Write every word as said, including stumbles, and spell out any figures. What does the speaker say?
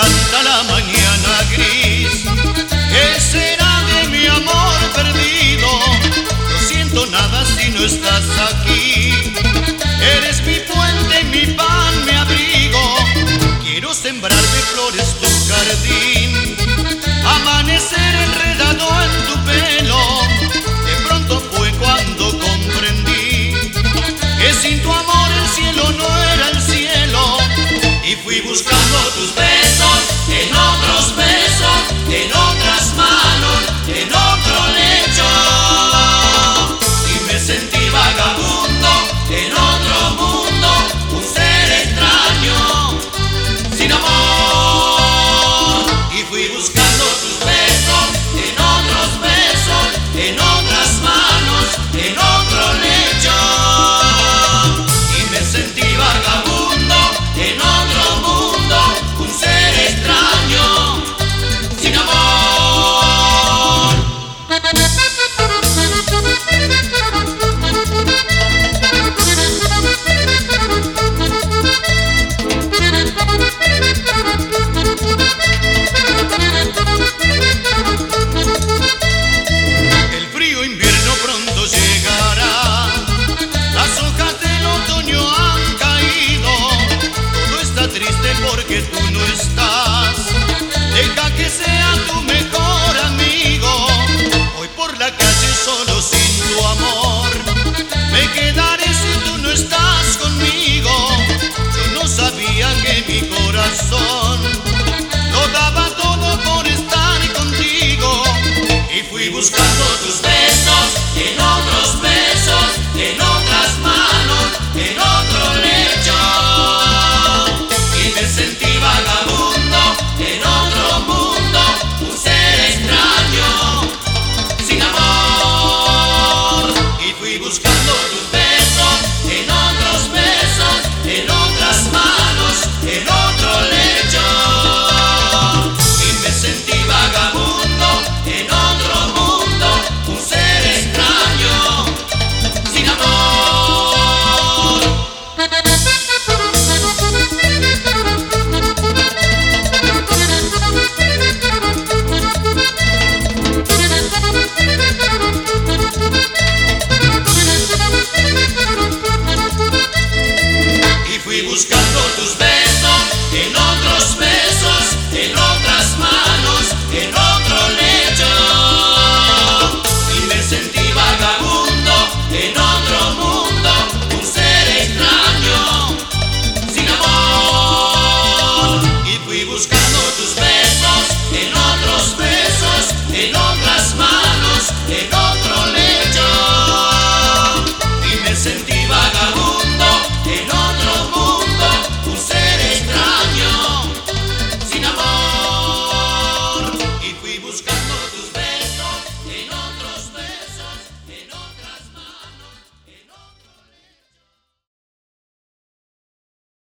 canta la mañana gris. ¿Qué será de mi amor perdido? No siento nada si no estás aquí. Eres mi puente, mi pan, mi abrigo. Quiero sembrar de flores tu jardín, amanecer enredado en tu pelo. De pronto fue cuando comprendí que sin tu amor el cielo no era el cielo. Y fui buscando tus besos en otros besos, en otras manos, en otro lecho. Y me sentí vagabundo en otro mundo, un ser extraño, sin amor. Y fui buscando tus besos en otros besos, en otras manos, en otro lecho. Y me sentí vagabundo en otro mundo, un ser extraño, sin amor. El frío invierno pronto llegará, las hojas del otoño han caído. Todo está triste porque tú no estás. Deja que sea tu mejor amigo. Voy por la calle solo sin tu amor. Me quedaré si tú no estás conmigo. Yo no sabía que mi corazón